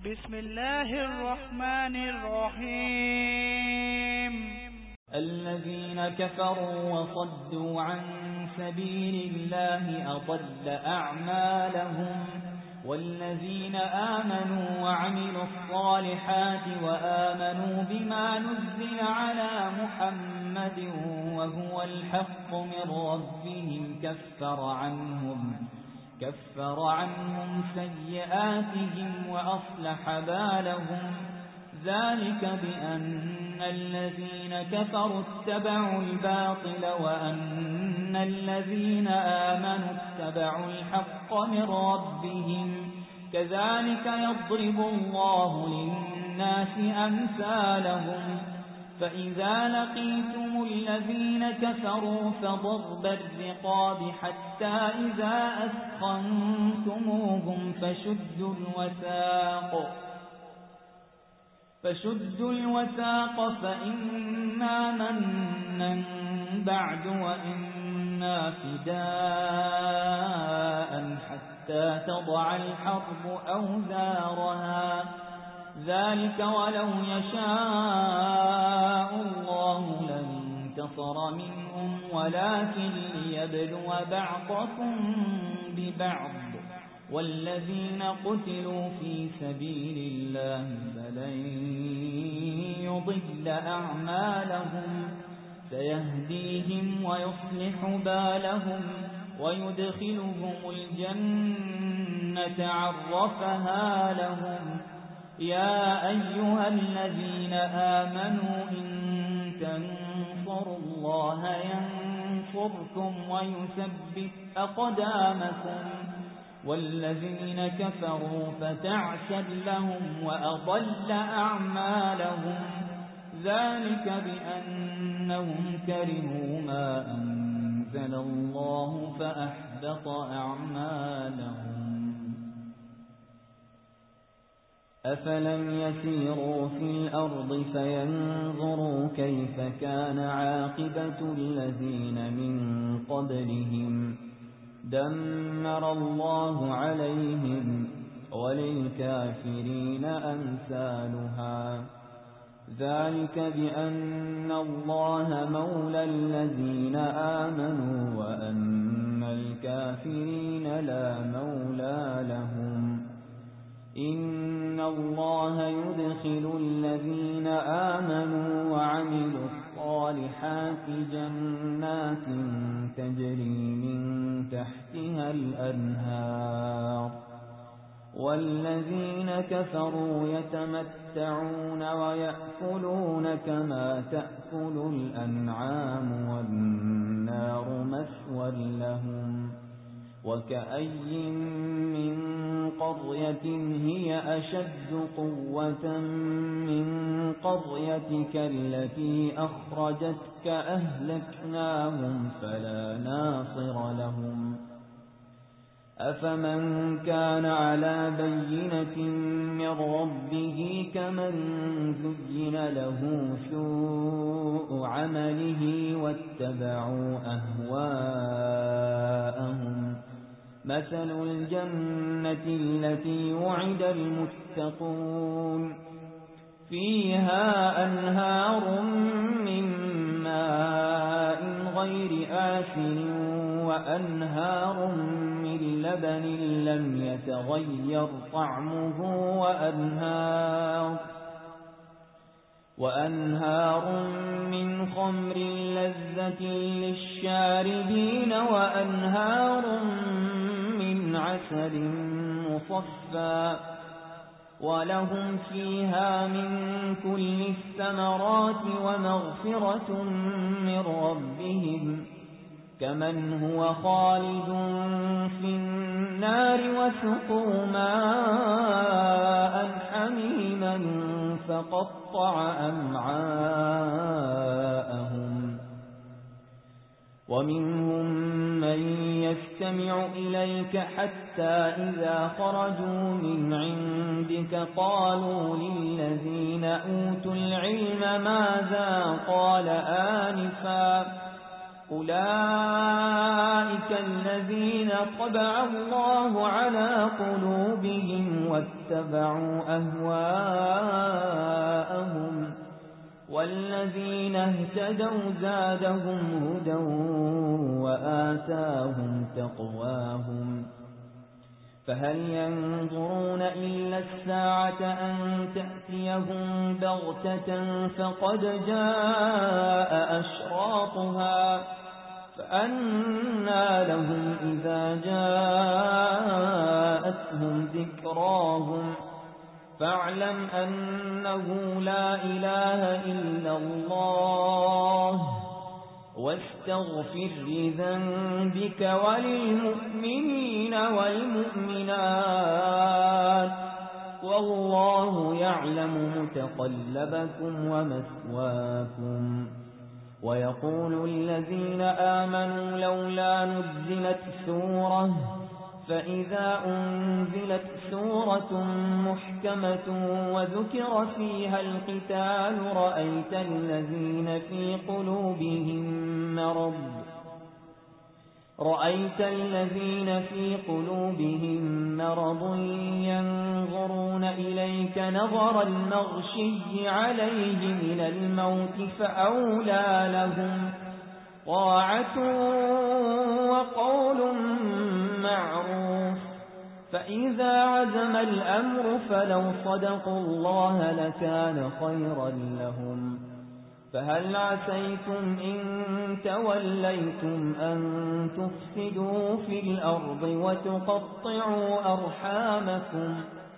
بسم الله الرحمن الرحيم. الذين كفروا وصدوا عن سبيل الله أضل أعمالهم، والذين آمنوا وعملوا الصالحات وآمنوا بما نزل على محمد وهو الحق من ربهم كفر عنهم سيئاتهم وأصلح بالهم، ذلك بأن الذين كفروا اتبعوا الباطل وأن الذين آمنوا اتبعوا الحق من ربهم، كذلك يضرب الله للناس أمثالهم. فإذا لقيتم الذين كفروا فضرب الرقاب حتى إذا أثخنتموهم فشدوا الوثاق فإما منا بعد وإما فداء حتى تضع الحرب أوزارها، ذلك ولو يشاء الله لانتصر منهم ولكن ليبلو بعضكم ببعض، والذين قتلوا في سبيل الله فلن يضل أعمالهم، سيهديهم ويصلح بالهم ويدخلهم الجنة عرفها لهم. يا أيها الذين آمنوا إن تنصروا الله ينصركم ويثبت أقدامكم، والذين كفروا فتعسا لهم وأضل أعمالهم، ذلك بأنهم كرهوا ما أنزل الله فأحبط أعمالهم. أفلم يسيروا في الأرض فينظروا كيف كان عاقبة الذين من قبلهم، دمر الله عليهم وللكافرين أمثالها، ذلك بأن الله مولى الذين آمنوا وأن الكافرين لا مولى لهم. إن الله يدخل الذين آمنوا وعملوا الصالحات جنات تجري من تحتها الأنهار، والذين كفروا يتمتعون ويأكلون كما تأكل الأنعام والنار مثوى لهم. وكأي من قرية هي أشد قوة من قريتك التي أخرجتك أهلكناهم فلا ناصر لهم. أفمن كان على بينة من ربه كمن زين له سوء عمله واتبعوا أهواءهم، مثل الجنة التي وعد المتقون فيها أنهار من ماء غير آسن وأنهار من لبن لم يتغير طعمه وأنهار من خمر لذة للشاربين وأنهار من عسل مصفى، ولهم فيها من كل الثمرات ومغفرة من ربهم، كمن هو خالد في النار وسقوا ماء حميما فقطع أمعاءهم. ومنهم من يستمع إليك حتى إذا خرجوا من عندك قالوا للذين أوتوا العلم ماذا قال آنفا أولئك الذين طبع الله على قلوبهم واتبعوا أهواءهم والذين اهتدوا زادهم هدى وآتاهم تقواهم فهل ينظرون إلا الساعة أن تأتيهم بغتة فقد جاء أشراطها فأنى لهم إذا جاءتهم ذكراهم فاعلم أنه لا إله إلا الله واستغفر لذنبك وللمؤمنين والمؤمنات والله يعلم متقلبكم ومثواكم ويقول الذين آمنوا لولا نزلت سورة فإذا أنزلت سورة محكمة وذكر فيها القتال رأيت الذين في قلوبهم مرض ينظرون إليك نظر المغشي عليه من الموت فأولى لهم طاعة وقول معروف فإذا عزم الأمر فلو صدقوا الله لكان خيرا لهم فهل عسيتم إن توليتم أن تفسدوا في الأرض وتقطعوا أرحامكم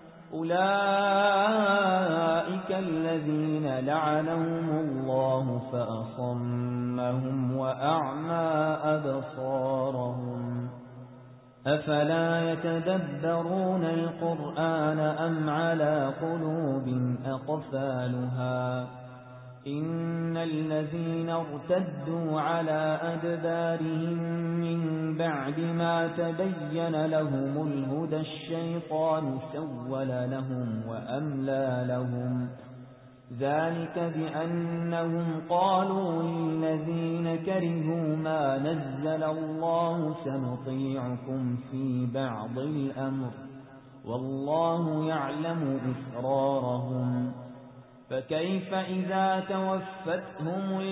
أولئك الذين لعنهم الله فأصمهم وأعمى أبصارهم أفلا يتدبرون القرآن أم على قلوب أقفالها إن الذين ارتدوا على أدبارهم من بعد ما تبين لهم الهدى الشيطان سول لهم وأملى لهم ذلك بأنهم قالوا للذين كرهوا ما نزل الله سنطيعكم في بعض الأمر والله يعلم إسرارهم فكيف إذا توفتهم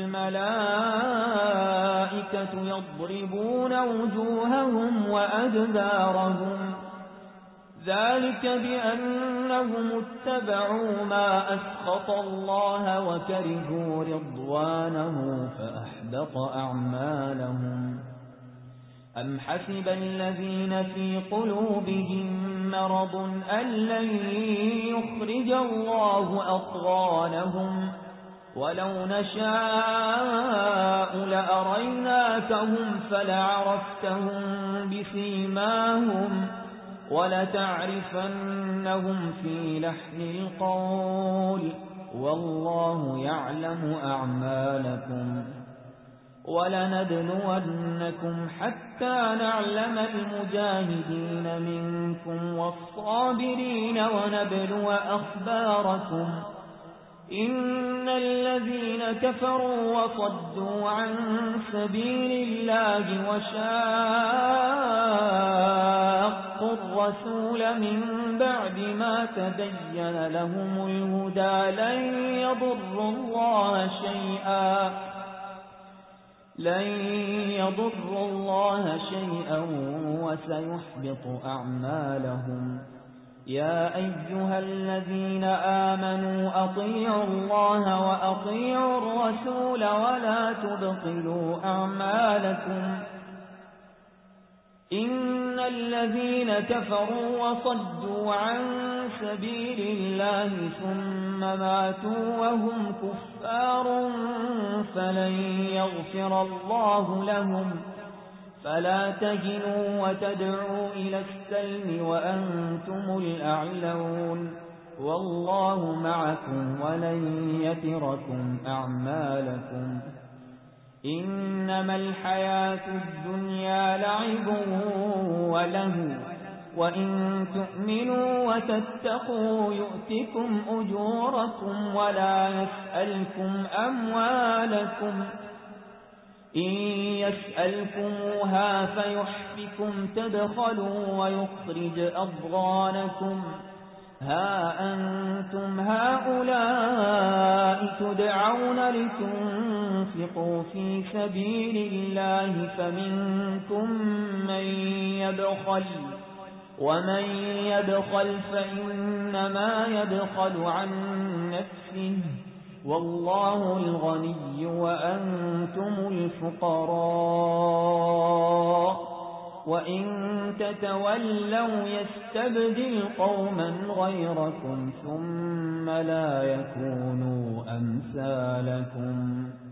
الملائكة يضربون وجوههم وأدبارهم ذلك بأنهم اتبعوا ما أسخط الله وكرهوا رضوانه فأحبط أعمالهم أم حسب الذين في قلوبهم مرض أن لن يخرج الله أضغانهم ولو نشاء لأريناكهم فلعرفتهم بسيماهم ولتعرفنهم في لحن القول والله يعلم أعمالكم ولنبلونكم حتى نعلم المجاهدين منكم والصابرين ونبلو أخباركم إن الذين كفروا وصدوا عن سبيل الله وشاقوا الرسول من بعد ما تبين لهم الهدى لن يضروا الله شيئا وسيحبط أعمالهم يا أيها الذين آمنوا أطيعوا الله وأطيعوا الرسول ولا تبطلوا أعمالكم إن الذين كفروا وصدوا عن سبيل الله ثم ماتوا وهم كفار فلن يغفر الله لهم فلا تهنوا وتدعوا إلى السلم وأنتم الأعلون والله معكم ولن يتركم أعمالكم إنما الحياة الدنيا لعب وله وإن تؤمنوا وتتقوا يؤتكم أجوركم ولا يسألكم أموالكم إن يسألكموها فيحفكم تبخلوا ويخرج أضغانكم ها أنتم هؤلاء تدعون لتنفقوا في سبيل الله فمنكم من يبخل ومن يبخل فإنما يبخل عن نفسه والله الغني وأنتم الفقراء وإن تتولوا يستبدل قوما غيركم ثم لا يكونوا أمثالكم